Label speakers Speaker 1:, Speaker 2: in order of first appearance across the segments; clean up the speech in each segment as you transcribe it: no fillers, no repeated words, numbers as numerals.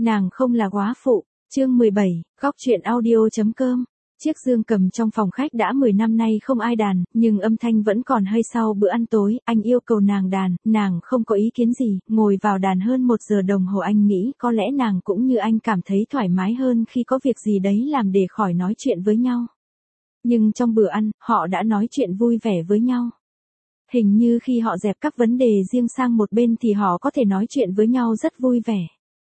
Speaker 1: Nàng không là góa phụ. Chương 17, góc truyện audio.com. Chiếc dương cầm trong phòng khách đã 10 năm nay không ai đàn, nhưng âm thanh vẫn còn hơi sau bữa ăn tối. Anh yêu cầu nàng đàn, nàng không có ý kiến gì, ngồi vào đàn hơn 1 giờ đồng hồ. Anh nghĩ có lẽ nàng cũng như anh cảm thấy thoải mái hơn khi có việc gì đấy làm để khỏi nói chuyện với nhau. Nhưng trong bữa ăn, họ đã nói chuyện vui vẻ với nhau. Hình như khi họ dẹp các vấn đề riêng sang một bên thì họ có thể nói chuyện với nhau rất vui vẻ.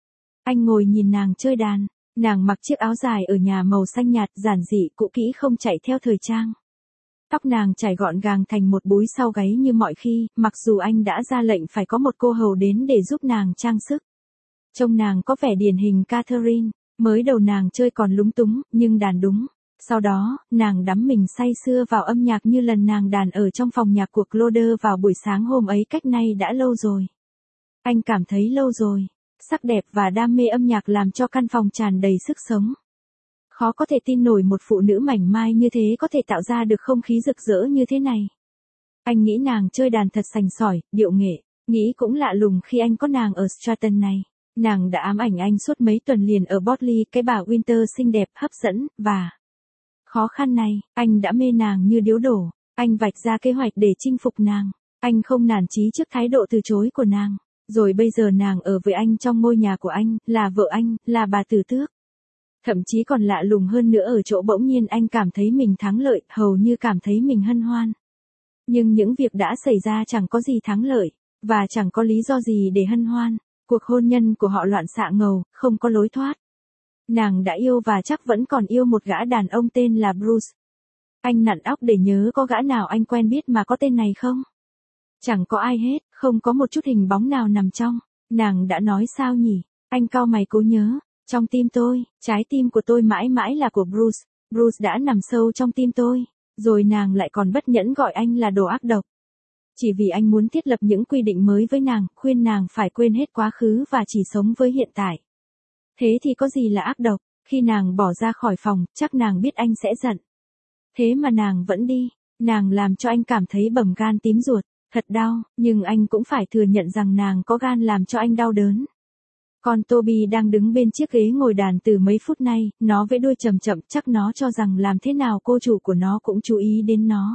Speaker 1: Anh ngồi nhìn nàng chơi đàn. Nàng mặc chiếc áo dài ở nhà màu xanh nhạt, giản dị, cũ kỹ không chạy theo thời trang. Tóc nàng chải gọn gàng thành một búi sau gáy như mọi khi, mặc dù anh đã ra lệnh phải có một cô hầu đến để giúp nàng trang sức. Trông nàng có vẻ điển hình Catherine, mới đầu nàng chơi còn lúng túng, nhưng đàn đúng. Sau đó, nàng đắm mình say sưa vào âm nhạc như lần nàng đàn ở trong phòng nhạc của Claude vào buổi sáng hôm ấy cách nay đã lâu rồi. Anh cảm thấy lâu rồi. Sắc đẹp và đam mê âm nhạc làm cho căn phòng tràn đầy sức sống. Khó có thể tin nổi một phụ nữ mảnh mai như thế có thể tạo ra được không khí rực rỡ như thế này. Anh nghĩ nàng chơi đàn thật sành sỏi, điệu nghệ, nghĩ cũng lạ lùng khi anh có nàng ở Stratton này. Nàng đã ám ảnh anh suốt mấy tuần liền ở Botley, cái bà Winter xinh đẹp, hấp dẫn, và khó khăn này, anh đã mê nàng như điếu đổ. Anh vạch ra kế hoạch để chinh phục nàng. Anh không nản chí trước thái độ từ chối của nàng. Rồi bây giờ nàng ở với anh trong ngôi nhà của anh, là vợ anh, là bà Tử Tước. Thậm chí còn lạ lùng hơn nữa ở chỗ bỗng nhiên anh cảm thấy mình thắng lợi, hầu như cảm thấy mình hân hoan. Nhưng những việc đã xảy ra chẳng có gì thắng lợi, và chẳng có lý do gì để hân hoan. Cuộc hôn nhân của họ loạn xạ ngầu, không có lối thoát. Nàng đã yêu và chắc vẫn còn yêu một gã đàn ông tên là Bruce. Anh nặn óc để nhớ có gã nào anh quen biết mà có tên này không? Chẳng có ai hết, không có một chút hình bóng nào nằm trong. Nàng đã nói sao nhỉ? Anh cau mày cố nhớ. Trong tim tôi, trái tim của tôi mãi mãi là của Bruce. Bruce đã nằm sâu trong tim tôi. Rồi nàng lại còn bất nhẫn gọi anh là đồ ác độc. Chỉ vì anh muốn thiết lập những quy định mới với nàng, khuyên nàng phải quên hết quá khứ và chỉ sống với hiện tại. Thế thì có gì là ác độc? Khi nàng bỏ ra khỏi phòng, chắc nàng biết anh sẽ giận. Thế mà nàng vẫn đi. Nàng làm cho anh cảm thấy bầm gan tím ruột. Thật đau, nhưng anh cũng phải thừa nhận rằng nàng có gan làm cho anh đau đớn. Còn Toby đang đứng bên chiếc ghế ngồi đàn từ mấy phút nay, nó vẫy đuôi chậm chậm, chắc nó cho rằng làm thế nào cô chủ của nó cũng chú ý đến nó.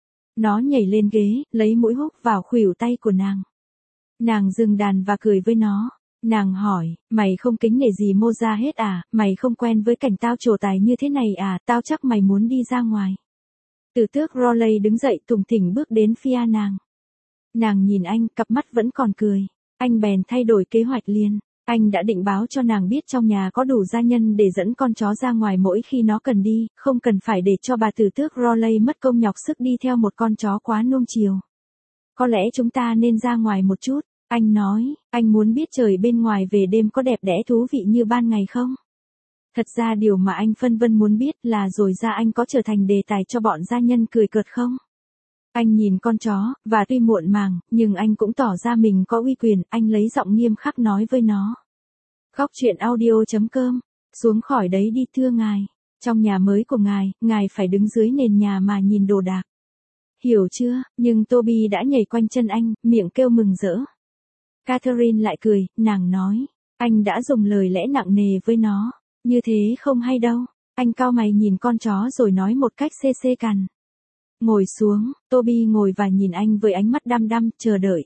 Speaker 1: Nó nhảy lên ghế, lấy mũi húc vào khuỷu tay của nàng. Nàng dừng đàn và cười với nó. Nàng hỏi, mày không kính nể gì Moza hết à, mày không quen với cảnh tao trổ tài như thế này à, tao chắc mày muốn đi ra ngoài. Tử Tước Rowley đứng dậy tùng thỉnh bước đến phía nàng. Nàng nhìn anh, cặp mắt vẫn còn cười. Anh bèn thay đổi kế hoạch liền. Anh đã định báo cho nàng biết trong nhà có đủ gia nhân để dẫn con chó ra ngoài mỗi khi nó cần đi, không cần phải để cho bà Tử Tước Rowley mất công nhọc sức đi theo một con chó quá nuông chiều. Có lẽ chúng ta nên ra ngoài một chút, anh nói, anh muốn biết trời bên ngoài về đêm có đẹp đẽ thú vị như ban ngày không? Thật ra điều mà anh phân vân muốn biết là rồi ra anh có trở thành đề tài cho bọn gia nhân cười cợt không? Anh nhìn con chó, và tuy muộn màng, nhưng anh cũng tỏ ra mình có uy quyền, anh lấy giọng nghiêm khắc nói với nó. Góc truyện audio.com, xuống khỏi đấy đi thưa ngài, trong nhà mới của ngài phải đứng dưới nền nhà mà nhìn đồ đạc. Hiểu chưa, nhưng Toby đã nhảy quanh chân anh, miệng kêu mừng rỡ. Catherine lại cười, nàng nói, anh đã dùng lời lẽ nặng nề với nó, như thế không hay đâu. Anh cau mày nhìn con chó rồi nói một cách xê xê cằn. Ngồi xuống, Toby ngồi và nhìn anh với ánh mắt đăm đăm, chờ đợi.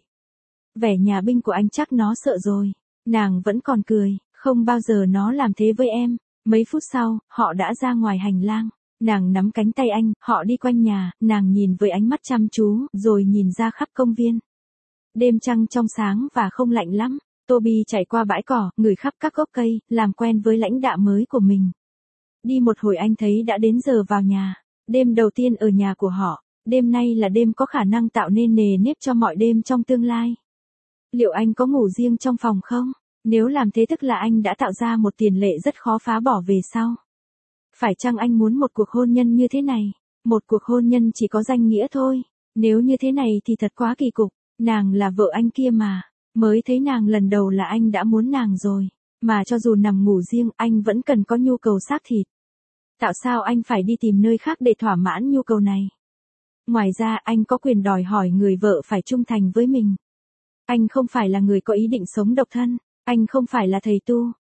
Speaker 1: Vẻ nhà binh của anh chắc nó sợ rồi. Nàng vẫn còn cười, không bao giờ nó làm thế với em. Mấy phút sau, họ đã ra ngoài hành lang. Nàng nắm cánh tay anh, họ đi quanh nhà, nàng nhìn với ánh mắt chăm chú, rồi nhìn ra khắp công viên. Đêm trăng trong sáng và không lạnh lắm. Toby chạy qua bãi cỏ, ngửi khắp các gốc cây, làm quen với lãnh đạo mới của mình. Đi một hồi anh thấy đã đến giờ vào nhà. Đêm đầu tiên ở nhà của họ, đêm nay là đêm có khả năng tạo nên nề nếp cho mọi đêm trong tương lai. Liệu anh có ngủ riêng trong phòng không? Nếu làm thế tức là anh đã tạo ra một tiền lệ rất khó phá bỏ về sau. Phải chăng anh muốn một cuộc hôn nhân như thế này? Một cuộc hôn nhân chỉ có danh nghĩa thôi. Nếu như thế này thì thật quá kỳ cục. Nàng là vợ anh kia mà. Mới thấy nàng lần đầu là anh đã muốn nàng rồi. Mà cho dù nằm ngủ riêng, anh vẫn cần có nhu cầu xác thịt. Tại sao anh phải đi tìm nơi khác để thỏa mãn nhu cầu này? Ngoài ra anh có quyền đòi hỏi người vợ phải trung thành với mình. Anh không phải là người có ý định sống độc thân. Anh không phải là thầy tu.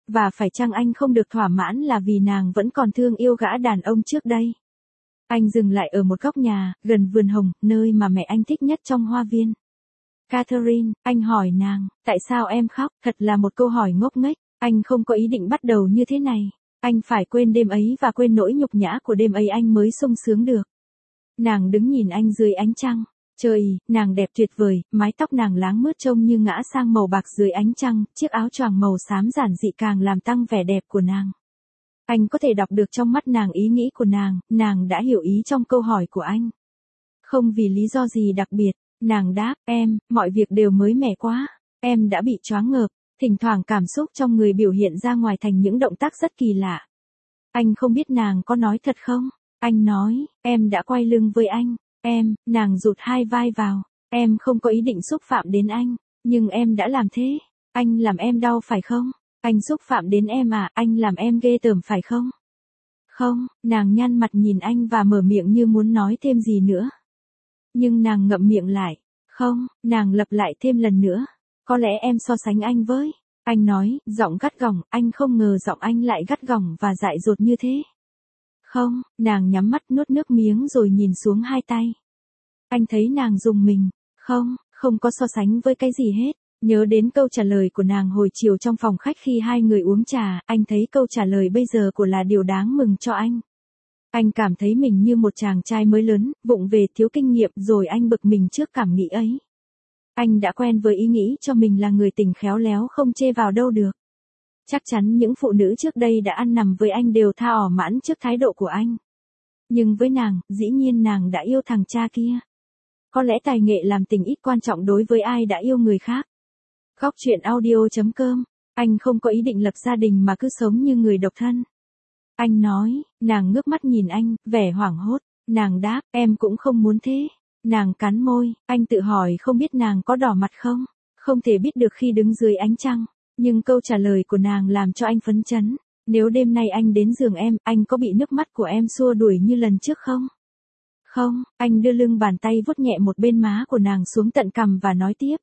Speaker 1: Và phải chăng anh không được thỏa mãn là vì nàng vẫn còn thương yêu gã đàn ông trước đây? Anh dừng lại ở một góc nhà, gần vườn hồng, nơi mà mẹ anh thích nhất trong hoa viên. Catherine, anh hỏi nàng, tại sao em khóc? Thật là một câu hỏi ngốc nghếch, anh không có ý định bắt đầu như thế này. Anh phải quên đêm ấy và quên nỗi nhục nhã của đêm ấy anh mới sung sướng được. Nàng đứng nhìn anh dưới ánh trăng. Trời, nàng đẹp tuyệt vời, mái tóc nàng láng mướt trông như ngã sang màu bạc dưới ánh trăng, chiếc áo choàng màu xám giản dị càng làm tăng vẻ đẹp của nàng. Anh có thể đọc được trong mắt nàng ý nghĩ của nàng đã hiểu ý trong câu hỏi của anh. Không vì lý do gì đặc biệt, nàng đáp, em, mọi việc đều mới mẻ quá, em đã bị choáng ngợp, thỉnh thoảng cảm xúc trong người biểu hiện ra ngoài thành những động tác rất kỳ lạ. Anh không biết nàng có nói thật không? Anh nói, em đã quay lưng với anh. Nàng rụt hai vai vào. Em không có ý định xúc phạm đến anh, nhưng em đã làm thế. Anh làm em đau phải không? Anh xúc phạm đến em à, anh làm em ghê tởm phải không? Không, nàng nhăn mặt nhìn anh và mở miệng như muốn nói thêm gì nữa. Nhưng nàng ngậm miệng lại. Không, nàng lặp lại thêm lần nữa. Có lẽ em so sánh anh với. Anh nói, giọng gắt gỏng, anh không ngờ giọng anh lại gắt gỏng và dại dột như thế. Không, nàng nhắm mắt nuốt nước miếng rồi nhìn xuống hai tay. Anh thấy nàng rùng mình. Không có so sánh với cái gì hết. Nhớ đến câu trả lời của nàng hồi chiều trong phòng khách khi hai người uống trà, anh thấy câu trả lời bây giờ của là điều đáng mừng cho anh. Anh cảm thấy mình như một chàng trai mới lớn, vụng về thiếu kinh nghiệm rồi anh bực mình trước cảm nghĩ ấy. Anh đã quen với ý nghĩ cho mình là người tình khéo léo không chê vào đâu được. Chắc chắn những phụ nữ trước đây đã ăn nằm với anh đều tha ỏ mãn trước thái độ của anh. Nhưng với nàng, dĩ nhiên nàng đã yêu thằng cha kia. Có lẽ tài nghệ làm tình ít quan trọng đối với ai đã yêu người khác. Góc truyện audio.com. Anh không có ý định lập gia đình mà cứ sống như người độc thân. Anh nói, nàng ngước mắt nhìn anh, vẻ hoảng hốt. Nàng đáp, em cũng không muốn thế. Nàng cắn môi, anh tự hỏi không biết nàng có đỏ mặt không? Không thể biết được khi đứng dưới ánh trăng. Nhưng câu trả lời của nàng làm cho anh phấn chấn. Nếu đêm nay anh đến giường em, anh có bị nước mắt của em xua đuổi như lần trước không? Không, anh đưa lưng bàn tay vuốt nhẹ một bên má của nàng xuống tận cằm và nói tiếp.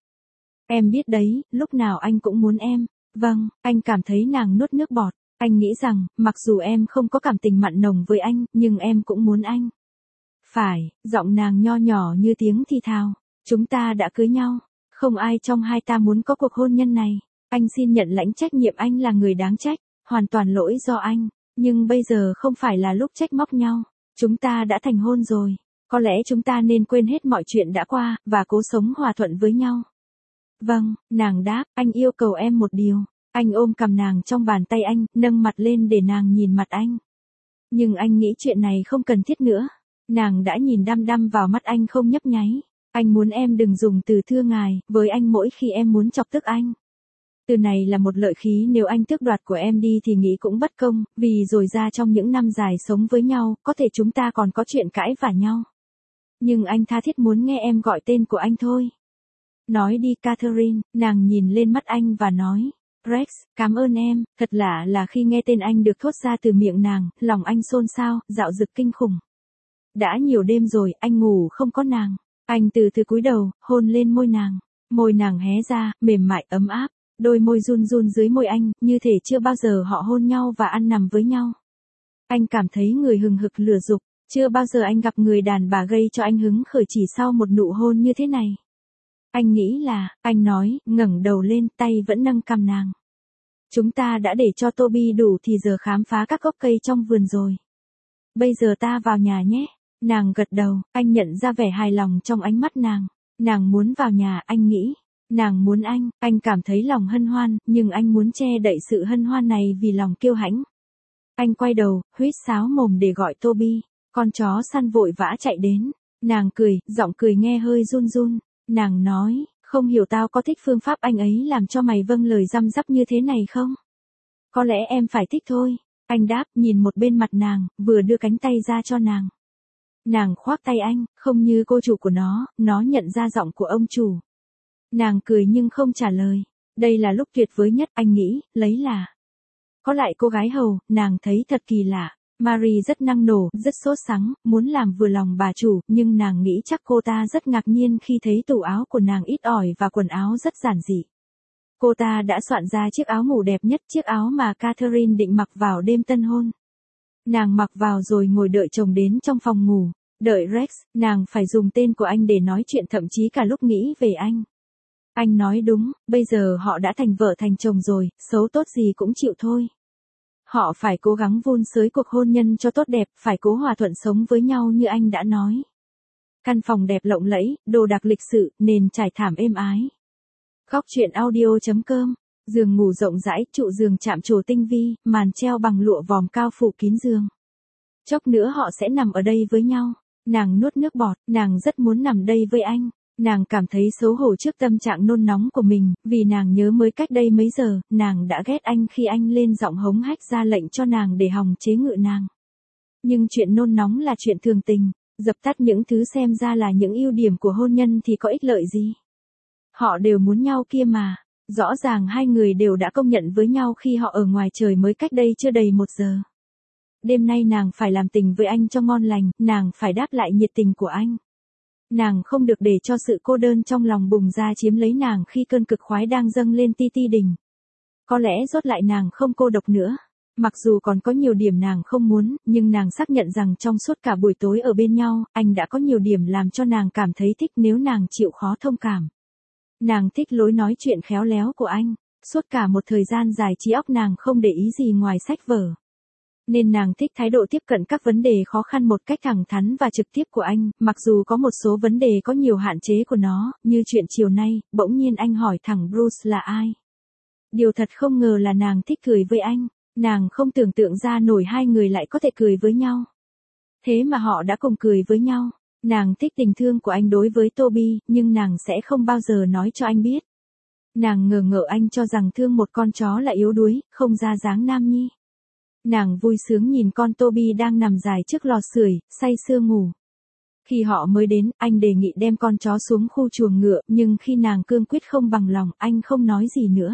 Speaker 1: Em biết đấy, lúc nào anh cũng muốn em. Vâng, anh cảm thấy nàng nuốt nước bọt. Anh nghĩ rằng, mặc dù em không có cảm tình mặn nồng với anh, nhưng em cũng muốn anh. Phải, giọng nàng nho nhỏ như tiếng thì thào. Chúng ta đã cưới nhau. Không ai trong hai ta muốn có cuộc hôn nhân này. Anh xin nhận lãnh trách nhiệm anh là người đáng trách. Hoàn toàn lỗi do anh. Nhưng bây giờ không phải là lúc trách móc nhau. Chúng ta đã thành hôn rồi. Có lẽ chúng ta nên quên hết mọi chuyện đã qua, và cố sống hòa thuận với nhau. Vâng, nàng đáp, anh yêu cầu em một điều. Anh ôm cầm nàng trong bàn tay anh, nâng mặt lên để nàng nhìn mặt anh. Nhưng anh nghĩ chuyện này không cần thiết nữa. Nàng đã nhìn đăm đăm vào mắt anh không nhấp nháy. Anh muốn em đừng dùng từ thưa ngài, với anh mỗi khi em muốn chọc tức anh. Từ này là một lợi khí, nếu anh tước đoạt của em đi thì nghĩ cũng bất công, vì rồi ra trong những năm dài sống với nhau, có thể chúng ta còn có chuyện cãi vả nhau. Nhưng anh tha thiết muốn nghe em gọi tên của anh thôi. Nói đi Catherine, nàng nhìn lên mắt anh và nói. Rex, cảm ơn em, thật lạ là khi nghe tên anh được thốt ra từ miệng nàng, lòng anh xôn xao, dạo dực kinh khủng. Đã nhiều đêm rồi, anh ngủ không có nàng. Anh từ từ cúi đầu, hôn lên môi nàng. Môi nàng hé ra, mềm mại ấm áp. Đôi môi run run dưới môi anh, như thể chưa bao giờ họ hôn nhau và ăn nằm với nhau. Anh cảm thấy người hừng hực lửa dục. Chưa bao giờ anh gặp người đàn bà gây cho anh hứng khởi chỉ sau một nụ hôn như thế này. Anh nghĩ là, anh nói, ngẩng đầu lên, tay vẫn nâng cằm nàng. Chúng ta đã để cho Toby đủ thì giờ khám phá các gốc cây trong vườn rồi. Bây giờ ta vào nhà nhé. Nàng gật đầu, anh nhận ra vẻ hài lòng trong ánh mắt nàng. Nàng muốn vào nhà, anh nghĩ. Nàng muốn anh cảm thấy lòng hân hoan, nhưng anh muốn che đậy sự hân hoan này vì lòng kiêu hãnh. Anh quay đầu, huýt sáo mồm để gọi Toby. Con chó săn vội vã chạy đến. Nàng cười, giọng cười nghe hơi run run. Nàng nói, không hiểu tao có thích phương pháp anh ấy làm cho mày vâng lời răm rắp như thế này không? Có lẽ em phải thích thôi. Anh đáp, nhìn một bên mặt nàng, vừa đưa cánh tay ra cho nàng. Nàng khoác tay anh, không như cô chủ của nó nhận ra giọng của ông chủ. Nàng cười nhưng không trả lời. Đây là lúc tuyệt vời nhất, anh nghĩ, lấy là. Có lại cô gái hầu, nàng thấy thật kỳ lạ. Marie rất năng nổ, rất sốt sắng, muốn làm vừa lòng bà chủ, nhưng nàng nghĩ chắc cô ta rất ngạc nhiên khi thấy tủ áo của nàng ít ỏi và quần áo rất giản dị. Cô ta đã soạn ra chiếc áo ngủ đẹp nhất, chiếc áo mà Catherine định mặc vào đêm tân hôn. Nàng mặc vào rồi ngồi đợi chồng đến trong phòng ngủ. Đợi Rex, nàng phải dùng tên của anh để nói chuyện, thậm chí cả lúc nghĩ về anh. Anh nói đúng, bây giờ họ đã thành vợ thành chồng rồi, xấu tốt gì cũng chịu thôi. Họ phải cố gắng vun sới cuộc hôn nhân cho tốt đẹp, phải cố hòa thuận sống với nhau như anh đã nói. Căn phòng đẹp lộng lẫy, đồ đạc lịch sự, nền trải thảm êm ái. Góc truyện audio.com, giường ngủ rộng rãi, trụ giường chạm trổ tinh vi, màn treo bằng lụa vòm cao phủ kín giường. Chốc nữa họ sẽ nằm ở đây với nhau. Nàng nuốt nước bọt, nàng rất muốn nằm đây với anh. Nàng cảm thấy xấu hổ trước tâm trạng nôn nóng của mình, vì nàng nhớ mới cách đây mấy giờ, nàng đã ghét anh khi anh lên giọng hống hách ra lệnh cho nàng để hòng chế ngự nàng. Nhưng chuyện nôn nóng là chuyện thường tình, dập tắt những thứ xem ra là những ưu điểm của hôn nhân thì có ích lợi gì. Họ đều muốn nhau kia mà, rõ ràng hai người đều đã công nhận với nhau khi họ ở ngoài trời mới cách đây chưa đầy 1 giờ. Đêm nay nàng phải làm tình với anh cho ngon lành, nàng phải đáp lại nhiệt tình của anh. Nàng không được để cho sự cô đơn trong lòng bùng ra chiếm lấy nàng khi cơn cực khoái đang dâng lên ti ti đỉnh. Có lẽ rốt lại nàng không cô độc nữa. Mặc dù còn có nhiều điểm nàng không muốn, nhưng nàng xác nhận rằng trong suốt cả buổi tối ở bên nhau, anh đã có nhiều điểm làm cho nàng cảm thấy thích nếu nàng chịu khó thông cảm. Nàng thích lối nói chuyện khéo léo của anh. Suốt cả một thời gian dài trí óc nàng không để ý gì ngoài sách vở. Nên nàng thích thái độ tiếp cận các vấn đề khó khăn một cách thẳng thắn và trực tiếp của anh, mặc dù có một số vấn đề có nhiều hạn chế của nó, như chuyện chiều nay, bỗng nhiên anh hỏi thẳng Bruce là ai. Điều thật không ngờ là nàng thích cười với anh, nàng không tưởng tượng ra nổi hai người lại có thể cười với nhau. Thế mà họ đã cùng cười với nhau. Nàng thích tình thương của anh đối với Toby, nhưng nàng sẽ không bao giờ nói cho anh biết. Nàng ngờ ngợ anh cho rằng thương một con chó là yếu đuối, không ra dáng nam nhi. Nàng vui sướng nhìn con Toby đang nằm dài trước lò sưởi, say sưa ngủ. Khi họ mới đến, anh đề nghị đem con chó xuống khu chuồng ngựa, nhưng khi nàng cương quyết không bằng lòng, anh không nói gì nữa.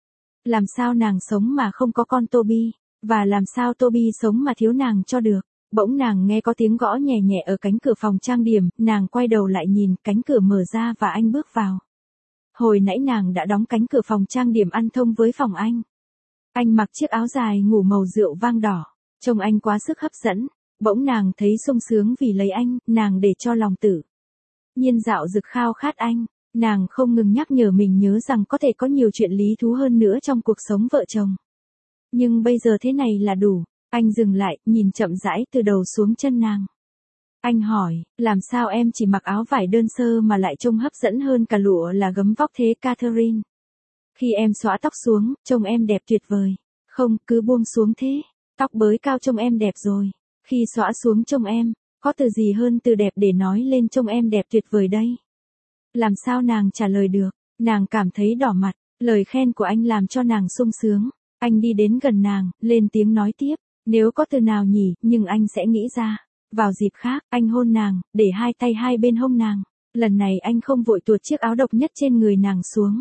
Speaker 1: Làm sao nàng sống mà không có con Toby, và làm sao Toby sống mà thiếu nàng cho được. Bỗng nàng nghe có tiếng gõ nhẹ nhẹ ở cánh cửa phòng trang điểm, nàng quay đầu lại nhìn, cánh cửa mở ra và anh bước vào. Hồi nãy nàng đã đóng cánh cửa phòng trang điểm ăn thông với phòng anh. Anh mặc chiếc áo dài ngủ màu rượu vang đỏ, trông anh quá sức hấp dẫn. Bỗng nàng thấy sung sướng vì lấy anh, nàng để cho lòng tự nhiên dạo dực khao khát anh. Nàng không ngừng nhắc nhở mình nhớ rằng có thể có nhiều chuyện lý thú hơn nữa trong cuộc sống vợ chồng. Nhưng bây giờ thế này là đủ. Anh dừng lại, nhìn chậm rãi từ đầu xuống chân nàng. Anh hỏi, làm sao em chỉ mặc áo vải đơn sơ mà lại trông hấp dẫn hơn cả lụa là gấm vóc thế Catherine? Khi em xõa tóc xuống, trông em đẹp tuyệt vời. Không, cứ buông xuống thế. Tóc bới cao trông em đẹp rồi. Khi xõa xuống trông em, có từ gì hơn từ đẹp để nói lên trông em đẹp tuyệt vời đây? Làm sao nàng trả lời được? Nàng cảm thấy đỏ mặt. Lời khen của anh làm cho nàng sung sướng. Anh đi đến gần nàng, lên tiếng nói tiếp. Nếu có từ nào nhỉ, nhưng anh sẽ nghĩ ra. Vào dịp khác, anh hôn nàng, để hai tay hai bên hông nàng. Lần này anh không vội tuột chiếc áo độc nhất trên người nàng xuống.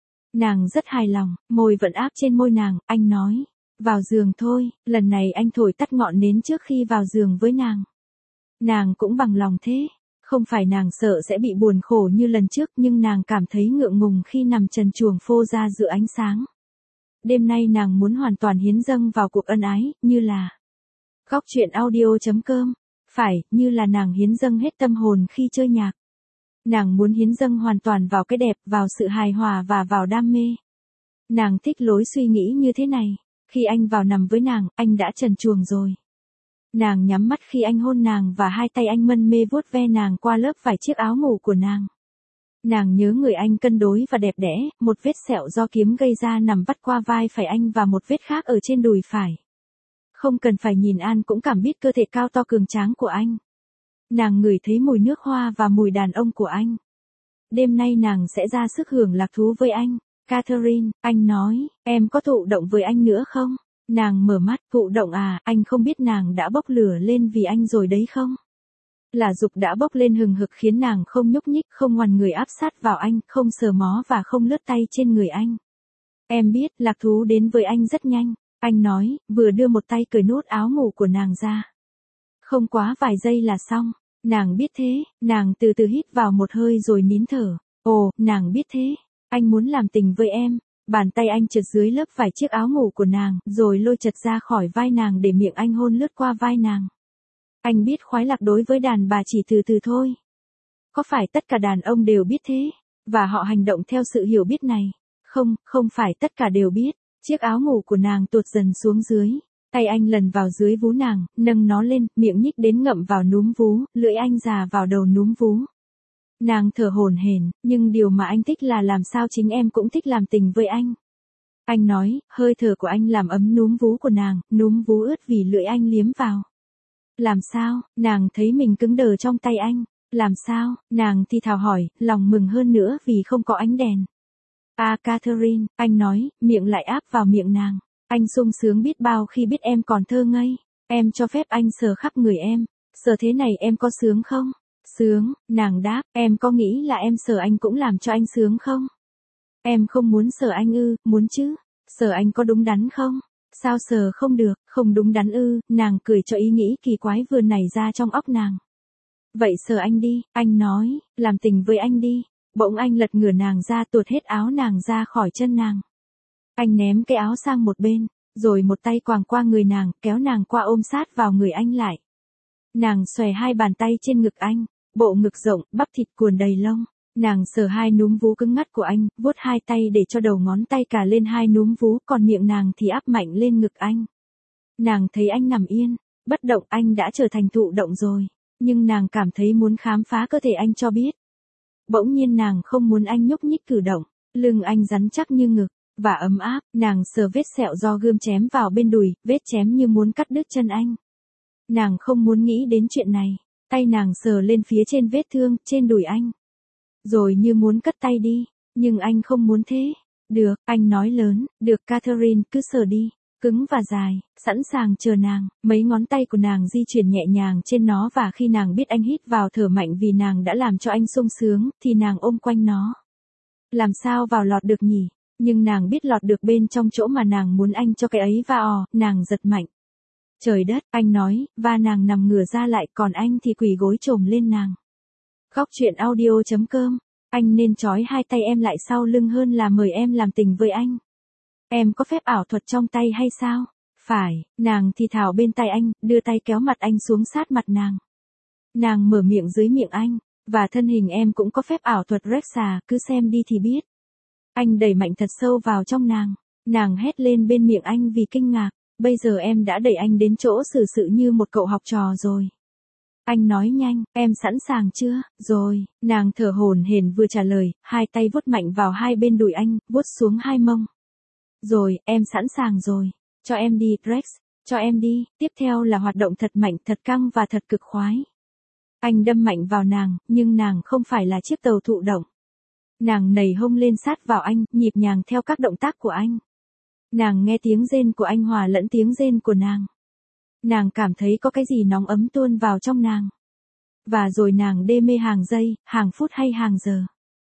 Speaker 1: Nàng rất hài lòng, môi vẫn áp trên môi nàng, anh nói. Vào giường thôi, lần này anh thổi tắt ngọn nến trước khi vào giường với nàng. Nàng cũng bằng lòng thế. Không phải nàng sợ sẽ bị buồn khổ như lần trước, nhưng nàng cảm thấy ngượng ngùng khi nằm trần truồng phô ra giữa ánh sáng. Đêm nay nàng muốn hoàn toàn hiến dâng vào cuộc ân ái, như là Góc truyện audio.com. Phải, như là nàng hiến dâng hết tâm hồn khi chơi nhạc. Nàng muốn hiến dâng hoàn toàn vào cái đẹp, vào sự hài hòa và vào đam mê. Nàng thích lối suy nghĩ như thế này. Khi anh vào nằm với nàng, anh đã trần truồng rồi. Nàng nhắm mắt khi anh hôn nàng và hai tay anh mân mê vuốt ve nàng qua lớp vải chiếc áo ngủ của nàng. Nàng nhớ người anh cân đối và đẹp đẽ, một vết sẹo do kiếm gây ra nằm vắt qua vai phải anh và một vết khác ở trên đùi phải. Không cần phải nhìn An cũng cảm biết cơ thể cao to cường tráng của anh. Nàng ngửi thấy mùi nước hoa và mùi đàn ông của anh. Đêm nay nàng sẽ ra sức hưởng lạc thú với anh. Catherine, anh nói, em có thụ động với anh nữa không? Nàng mở mắt, thụ động à, anh không biết nàng đã bốc lửa lên vì anh rồi đấy không? Là dục đã bốc lên hừng hực khiến nàng không nhúc nhích, không ngoằn người áp sát vào anh, không sờ mó và không lướt tay trên người anh. Em biết, lạc thú đến với anh rất nhanh, anh nói, vừa đưa một tay cởi nút áo ngủ của nàng ra. Không quá vài giây là xong, nàng biết thế, nàng từ từ hít vào một hơi rồi nín thở. Ồ, nàng biết thế, anh muốn làm tình với em, Bàn tay anh trượt dưới lớp vải chiếc áo ngủ của nàng, rồi lôi chật ra khỏi vai nàng để miệng anh hôn lướt qua vai nàng. Anh biết khoái lạc đối với đàn bà chỉ từ từ thôi. Có phải tất cả đàn ông đều biết thế? Và họ hành động theo sự hiểu biết này? Không, không phải tất cả đều biết. Chiếc áo ngủ của nàng tuột dần xuống dưới. Tay anh lần vào dưới vú nàng, nâng nó lên, miệng nhích đến ngậm vào núm vú, lưỡi anh già vào đầu núm vú. Nàng thở hổn hển, nhưng điều mà anh thích là làm sao chính em cũng thích làm tình với anh. Anh nói, hơi thở của anh làm ấm núm vú của nàng, núm vú ướt vì lưỡi anh liếm vào. Làm sao, nàng thấy mình cứng đờ trong tay anh. Làm sao, nàng thì thào hỏi, lòng mừng hơn nữa vì không có ánh đèn. À Catherine, anh nói, miệng lại áp vào miệng nàng. Anh sung sướng biết bao khi biết em còn thơ ngây. Em cho phép anh sờ khắp người em. Sờ thế này em có sướng không? Sướng, nàng đáp, em có nghĩ là em sờ anh cũng làm cho anh sướng không? Em không muốn sờ anh ư, muốn chứ? Sờ anh có đúng đắn không? Sao sờ không được, không đúng đắn ư, nàng cười cho ý nghĩ kỳ quái vừa nảy ra trong óc nàng. Vậy sờ anh đi, anh nói, làm tình với anh đi. Bỗng anh lật ngửa nàng ra tuột hết áo nàng ra khỏi chân nàng. Anh ném cái áo sang một bên, rồi một tay quàng qua người nàng, kéo nàng qua ôm sát vào người anh lại. Nàng xòe hai bàn tay trên ngực anh, bộ ngực rộng, bắp thịt cuồn đầy lông. Nàng sờ hai núm vú cứng ngắt của anh, vuốt hai tay để cho đầu ngón tay cả lên hai núm vú, còn miệng nàng thì áp mạnh lên ngực anh. Nàng thấy anh nằm yên, bất động, anh đã trở thành thụ động rồi, nhưng nàng cảm thấy muốn khám phá cơ thể anh cho biết. Bỗng nhiên nàng không muốn anh nhúc nhích cử động, lưng anh rắn chắc như ngực, và ấm áp, nàng sờ vết sẹo do gươm chém vào bên đùi, vết chém như muốn cắt đứt chân anh. Nàng không muốn nghĩ đến chuyện này, tay nàng sờ lên phía trên vết thương, trên đùi anh. Rồi như muốn cất tay đi, nhưng anh không muốn thế. Được, anh nói lớn, được Catherine, cứ sờ đi, cứng và dài, sẵn sàng chờ nàng. Mấy ngón tay của nàng di chuyển nhẹ nhàng trên nó và khi nàng biết anh hít vào thở mạnh vì nàng đã làm cho anh sung sướng, thì nàng ôm quanh nó. Làm sao vào lọt được nhỉ? Nhưng nàng biết lọt được bên trong chỗ mà nàng muốn anh cho cái ấy và nàng giật mạnh. Trời đất, anh nói, và nàng nằm ngửa ra lại còn anh thì quỳ gối chồm lên nàng. Góc truyện audio.com, anh nên trói hai tay em lại sau lưng hơn là mời em làm tình với anh. Em có phép ảo thuật trong tay hay sao? Phải, nàng thì thào bên tai anh, đưa tay kéo mặt anh xuống sát mặt nàng. Nàng mở miệng dưới miệng anh, và thân hình em cũng có phép ảo thuật Rexa, cứ xem đi thì biết. Anh đẩy mạnh thật sâu vào trong nàng hét lên bên miệng anh vì kinh ngạc, bây giờ em đã đẩy anh đến chỗ xử sự như một cậu học trò rồi. Anh nói nhanh, em sẵn sàng chưa? Rồi, nàng thở hổn hển vừa trả lời, hai tay vuốt mạnh vào hai bên đùi anh, vuốt xuống hai mông. Rồi, em sẵn sàng rồi. Cho em đi, Rex, cho em đi. Tiếp theo là hoạt động thật mạnh, thật căng và thật cực khoái. Anh đâm mạnh vào nàng, nhưng nàng không phải là chiếc tàu thụ động. Nàng nầy hông lên sát vào anh, nhịp nhàng theo các động tác của anh. Nàng nghe tiếng rên của anh hòa lẫn tiếng rên của nàng. Nàng cảm thấy có cái gì nóng ấm tuôn vào trong nàng. Và rồi nàng đê mê hàng giây, hàng phút hay hàng giờ.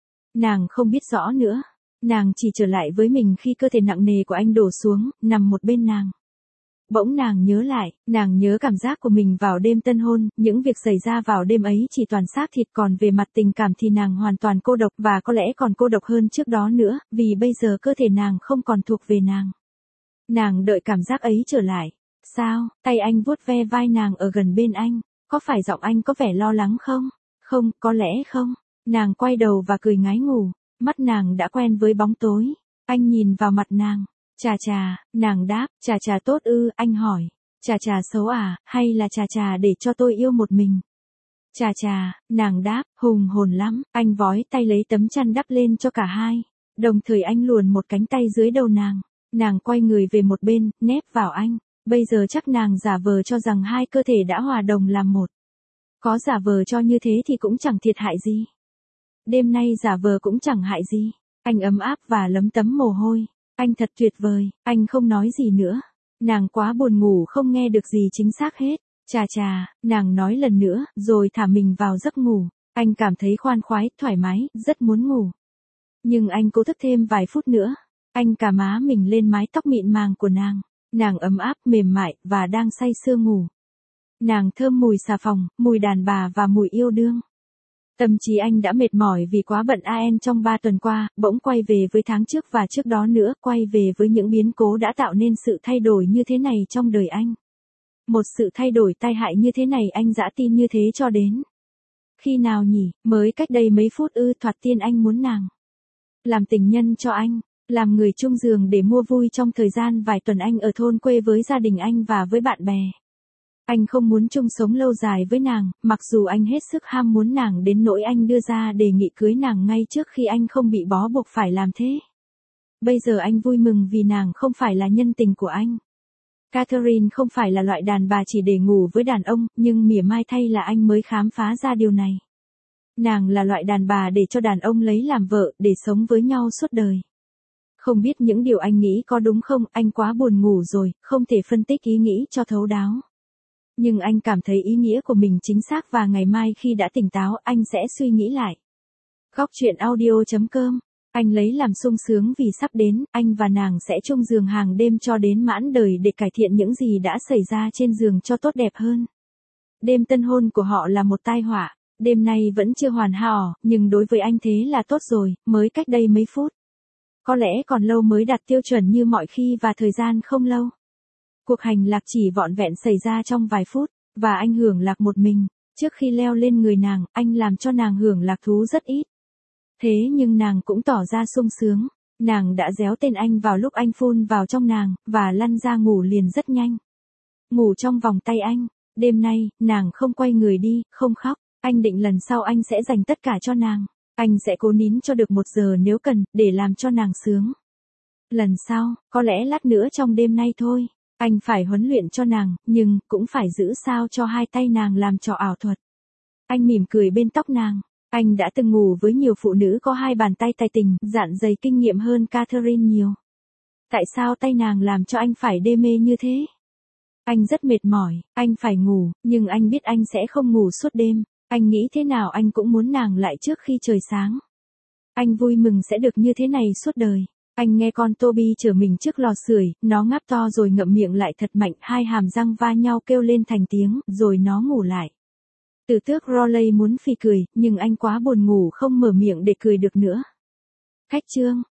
Speaker 1: Nàng không biết rõ nữa. Nàng chỉ trở lại với mình khi cơ thể nặng nề của anh đổ xuống, nằm một bên nàng. Bỗng nàng nhớ lại, nàng nhớ cảm giác của mình vào đêm tân hôn, những việc xảy ra vào đêm ấy chỉ toàn xác thịt, còn về mặt tình cảm thì nàng hoàn toàn cô độc và có lẽ còn cô độc hơn trước đó nữa, vì bây giờ cơ thể nàng không còn thuộc về nàng. Nàng đợi cảm giác ấy trở lại. Sao, tay anh vuốt ve vai nàng ở gần bên anh, có phải giọng anh có vẻ lo lắng không? Không, có lẽ không. Nàng quay đầu và cười ngái ngủ, mắt nàng đã quen với bóng tối. Anh nhìn vào mặt nàng. Chà, nàng đáp, chà tốt ư, anh hỏi. Chà xấu à, hay là chà để cho tôi yêu một mình? Chà, nàng đáp, hùng hồn lắm, anh vói tay lấy tấm chăn đắp lên cho cả hai. Đồng thời anh luồn một cánh tay dưới đầu nàng. Nàng quay người về một bên, nép vào anh. Bây giờ chắc nàng giả vờ cho rằng hai cơ thể đã hòa đồng làm một. Có giả vờ cho như thế thì cũng chẳng thiệt hại gì. Đêm nay giả vờ cũng chẳng hại gì. Anh ấm áp và lấm tấm mồ hôi. Anh thật tuyệt vời, anh không nói gì nữa. Nàng quá buồn ngủ không nghe được gì chính xác hết. Chà, nàng nói lần nữa, rồi thả mình vào giấc ngủ. Anh cảm thấy khoan khoái, thoải mái, rất muốn ngủ. Nhưng anh cố thức thêm vài phút nữa. Anh cà má mình lên mái tóc mịn màng của nàng. Nàng ấm áp, mềm mại, và đang say sưa ngủ. Nàng thơm mùi xà phòng, mùi đàn bà và mùi yêu đương. Tâm trí anh đã mệt mỏi vì quá bận trong 3 tuần qua, bỗng quay về với tháng trước và trước đó nữa, quay về với những biến cố đã tạo nên sự thay đổi như thế này trong đời anh. Một sự thay đổi tai hại như thế này anh dã tin như thế cho đến. Khi nào nhỉ, mới cách đây mấy phút thoạt tiên anh muốn nàng làm tình nhân cho anh, làm người chung giường để mua vui trong thời gian vài tuần anh ở thôn quê với gia đình anh và với bạn bè. Anh không muốn chung sống lâu dài với nàng, mặc dù anh hết sức ham muốn nàng đến nỗi anh đưa ra đề nghị cưới nàng ngay trước khi anh không bị bó buộc phải làm thế. Bây giờ anh vui mừng vì nàng không phải là nhân tình của anh. Catherine không phải là loại đàn bà chỉ để ngủ với đàn ông, nhưng mỉa mai thay là anh mới khám phá ra điều này. Nàng là loại đàn bà để cho đàn ông lấy làm vợ, để sống với nhau suốt đời. Không biết những điều anh nghĩ có đúng không, anh quá buồn ngủ rồi, không thể phân tích ý nghĩ cho thấu đáo. Nhưng anh cảm thấy ý nghĩa của mình chính xác và ngày mai khi đã tỉnh táo anh sẽ suy nghĩ lại. Góc truyện audio.com. Anh lấy làm sung sướng vì sắp đến, anh và nàng sẽ chung giường hàng đêm cho đến mãn đời để cải thiện những gì đã xảy ra trên giường cho tốt đẹp hơn. Đêm tân hôn của họ là một tai họa, đêm nay vẫn chưa hoàn hảo, nhưng đối với anh thế là tốt rồi, mới cách đây mấy phút. Có lẽ còn lâu mới đạt tiêu chuẩn như mọi khi và thời gian không lâu. Cuộc hành lạc chỉ vỏn vẹn xảy ra trong vài phút, và anh hưởng lạc một mình. Trước khi leo lên người nàng, anh làm cho nàng hưởng lạc thú rất ít. Thế nhưng nàng cũng tỏ ra sung sướng. Nàng đã réo tên anh vào lúc anh phun vào trong nàng, và lăn ra ngủ liền rất nhanh. Ngủ trong vòng tay anh. Đêm nay, nàng không quay người đi, không khóc. Anh định lần sau anh sẽ dành tất cả cho nàng. Anh sẽ cố nín cho được 1 giờ nếu cần, để làm cho nàng sướng. Lần sau, có lẽ lát nữa trong đêm nay thôi. Anh phải huấn luyện cho nàng, nhưng cũng phải giữ sao cho hai tay nàng làm trò ảo thuật. Anh mỉm cười bên tóc nàng. Anh đã từng ngủ với nhiều phụ nữ có 2 bàn tay tài tình, dạn dày kinh nghiệm hơn Catherine nhiều. Tại sao tay nàng làm cho anh phải đê mê như thế? Anh rất mệt mỏi, anh phải ngủ, nhưng anh biết anh sẽ không ngủ suốt đêm. Anh nghĩ thế nào anh cũng muốn nàng lại trước khi trời sáng. Anh vui mừng sẽ được như thế này suốt đời. Anh nghe con Toby chở mình trước lò sưởi, nó ngáp to rồi ngậm miệng lại thật mạnh, 2 hàm răng va nhau kêu lên thành tiếng, rồi nó ngủ lại. Tử tước Rowley muốn phì cười, nhưng anh quá buồn ngủ không mở miệng để cười được nữa. Khách chương.